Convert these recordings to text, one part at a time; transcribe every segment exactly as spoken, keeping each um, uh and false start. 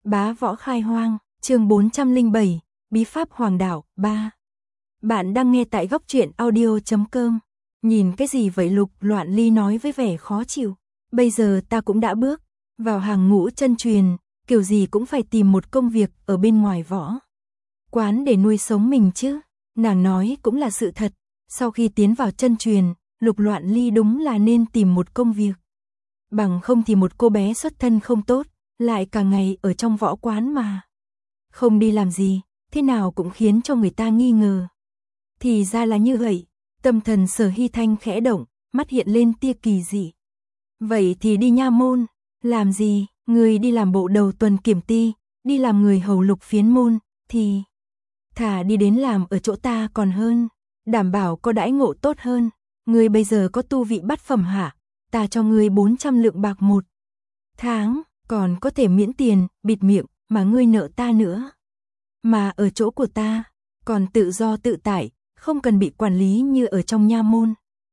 Bá võ khai hoang, chương bốn trăm lẻ bảy, Bí pháp Hoàng Đạo, ba. Bạn đang nghe tại góc truyện audio chấm com. Nhìn cái gì vậy Lục Loạn Ly nói với vẻ khó chịu. Bây giờ ta cũng đã bước vào hàng ngũ chân truyền, kiểu gì cũng phải tìm một công việc ở bên ngoài võ quán để nuôi sống mình chứ. Nàng nói cũng là sự thật. Sau khi tiến vào chân truyền, Lục Loạn Ly đúng là nên tìm một công việc. Bằng không thì một cô bé xuất thân không tốt, lại cả ngày ở trong võ quán mà không đi làm gì, thế nào cũng khiến cho người ta nghi ngờ. Thì ra là như vậy, tâm thần Sở Hy Thanh khẽ động, mắt hiện lên tia kỳ dị. Vậy thì đi nha môn, làm gì, người đi làm bộ đầu tuần kiểm ty, đi làm người hầu Lục phiến môn, thì thà đi đến làm ở chỗ ta còn hơn, đảm bảo có đãi ngộ tốt hơn. Người bây giờ có tu vị bát phẩm hả? Ta cho ngươi bốn trăm lượng bạc một tháng, còn có thể miễn tiền, bịt miệng, mà ngươi nợ ta nữa. Mà ở chỗ của ta, còn tự do tự tại, không cần bị quản lý như ở trong nha môn.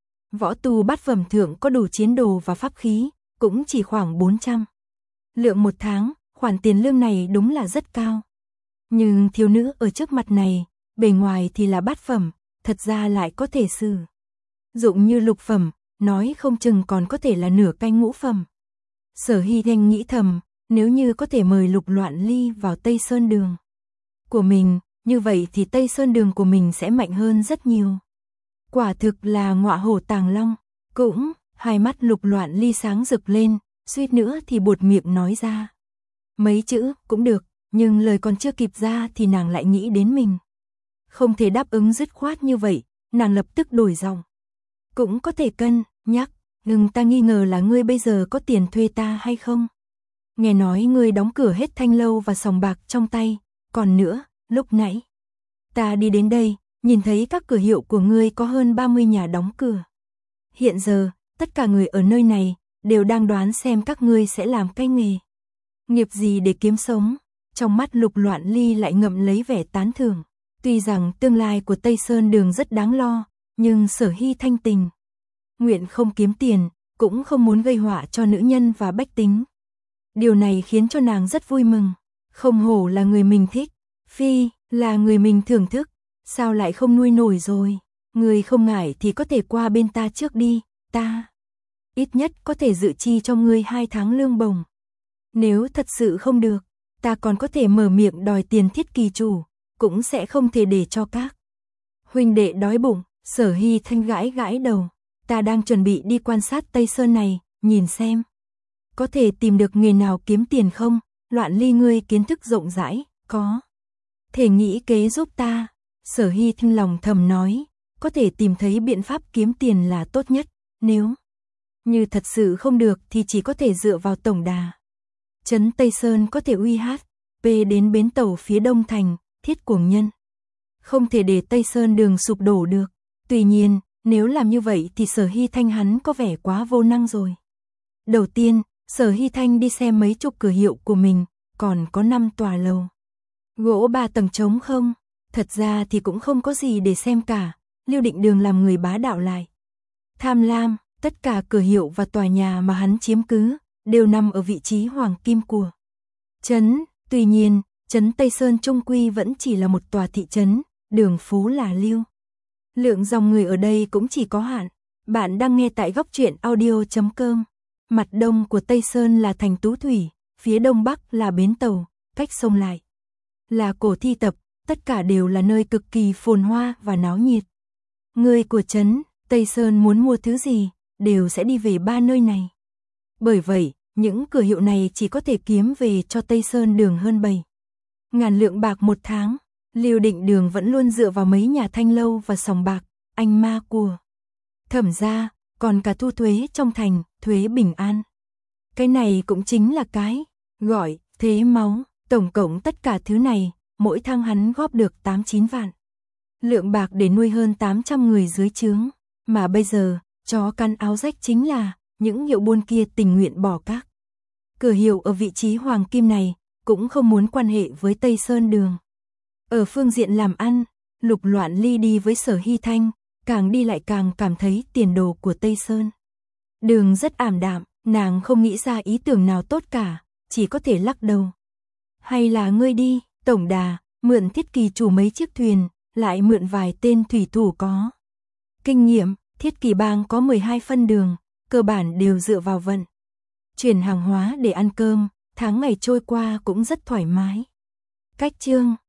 Võ tu bát phẩm thượng có đủ chiến đồ và pháp khí, cũng chỉ khoảng bốn trăm lượng một tháng, khoản tiền lương này đúng là rất cao. Nhưng thiếu nữ ở trước mặt này, bề ngoài thì là bát phẩm, thật ra lại có thể sử dụng như lục phẩm, nói không chừng còn có thể là nửa canh ngũ phẩm. Sở Hy Thanh nghĩ thầm, nếu như có thể mời Lục Loạn Ly vào Tây Sơn Đường của mình, như vậy thì Tây Sơn Đường của mình sẽ mạnh hơn rất nhiều. Quả thực là ngọa hổ tàng long. Cũng, hai mắt Lục Loạn Ly sáng rực lên, suýt nữa thì buột miệng nói ra mấy chữ, cũng được, nhưng lời còn chưa kịp ra thì nàng lại nghĩ đến mình. Không thể đáp ứng dứt khoát như vậy, nàng lập tức đổi giọng. Cũng có thể cân nhắc, nhưng ta nghi ngờ là ngươi bây giờ có tiền thuê ta hay không? Nghe nói ngươi đóng cửa hết thanh lâu và sòng bạc trong tay, còn nữa, lúc nãy ta đi đến đây, nhìn thấy các cửa hiệu của ngươi có hơn ba mươi nhà đóng cửa. Hiện giờ, tất cả người ở nơi này đều đang đoán xem các ngươi sẽ làm cái nghề nghiệp gì để kiếm sống. Trong mắt Lục Loạn Ly lại ngậm lấy vẻ tán thưởng. Tuy rằng tương lai của Tây Sơn Đường rất đáng lo, nhưng Sở Hy Thanh tình nguyện không kiếm tiền, cũng không muốn gây họa cho nữ nhân và bách tính. Điều này khiến cho nàng rất vui mừng. Không hổ là người mình thích, phi là người mình thưởng thức, sao lại không nuôi nổi rồi. Người không ngại thì có thể qua bên ta trước đi, ta ít nhất có thể dự chi cho ngươi hai tháng lương bổng. Nếu thật sự không được, ta còn có thể mở miệng đòi tiền thiết kỳ chủ, cũng sẽ không thể để cho các huynh đệ đói bụng. Sở Hy Thanh gãi gãi đầu, ta đang chuẩn bị đi quan sát Tây Sơn này, nhìn xem có thể tìm được nghề nào kiếm tiền không. Loạn Ly ngươi kiến thức rộng rãi, có thể nghĩ kế giúp ta. Sở Hy Thanh lòng thầm nói, có thể tìm thấy biện pháp kiếm tiền là tốt nhất, nếu như thật sự không được thì chỉ có thể dựa vào tổng đà trấn Tây Sơn có thể uy hát pê đến bến tàu phía đông thành, thiết cuồng nhân. Không thể để Tây Sơn Đường sụp đổ được. Tuy nhiên, nếu làm như vậy thì Sở Hy Thanh hắn có vẻ quá vô năng rồi. Đầu tiên, Sở Hy Thanh đi xem mấy chục cửa hiệu của mình, còn có năm tòa lầu gỗ ba tầng trống không. Thật ra thì cũng không có gì để xem cả. Lưu Định Đường làm người bá đạo lại tham lam, tất cả cửa hiệu và tòa nhà mà hắn chiếm cứ đều nằm ở vị trí hoàng kim của trấn. Tuy nhiên, trấn Tây Sơn trung quy vẫn chỉ là một tòa thị trấn, đường phố là lưu lượng dòng người ở đây cũng chỉ có hạn. Bạn đang nghe tại góc truyện audio chấm com. Mặt đông của Tây Sơn là thành Tú Thủy, phía đông bắc là bến tàu, cách sông lại là cổ thi tập, tất cả đều là nơi cực kỳ phồn hoa và náo nhiệt. Người của trấn Tây Sơn muốn mua thứ gì, đều sẽ đi về ba nơi này. Bởi vậy, những cửa hiệu này chỉ có thể kiếm về cho Tây Sơn Đường hơn bảy ngàn lượng bạc một tháng. Lưu Định Đường vẫn luôn dựa vào mấy nhà thanh lâu và sòng bạc, anh ma của Thẩm gia, còn cả thu thuế trong thành, thuế bình an. Cái này cũng chính là cái gọi thế máu. Tổng cộng tất cả thứ này, mỗi tháng hắn góp được tám chín vạn lượng bạc để nuôi hơn tám trăm người dưới trướng. Mà bây giờ, chó căn áo rách chính là những hiệu buôn kia tình nguyện bỏ các cửa hiệu ở vị trí hoàng kim này, cũng không muốn quan hệ với Tây Sơn Đường. Ở phương diện làm ăn, Lục Loạn Ly đi với Sở Hy Thanh, càng đi lại càng cảm thấy tiền đồ của Tây Sơn Đường rất ảm đạm, nàng không nghĩ ra ý tưởng nào tốt cả, chỉ có thể lắc đầu. Hay là ngươi đi, tổng đà, mượn Thiết Kỳ chủ mấy chiếc thuyền, lại mượn vài tên thủy thủ có kinh nghiệm. Thiết Kỳ bang có mười hai phân đường, cơ bản đều dựa vào vận chuyển hàng hóa để ăn cơm, tháng ngày trôi qua cũng rất thoải mái. Cách chương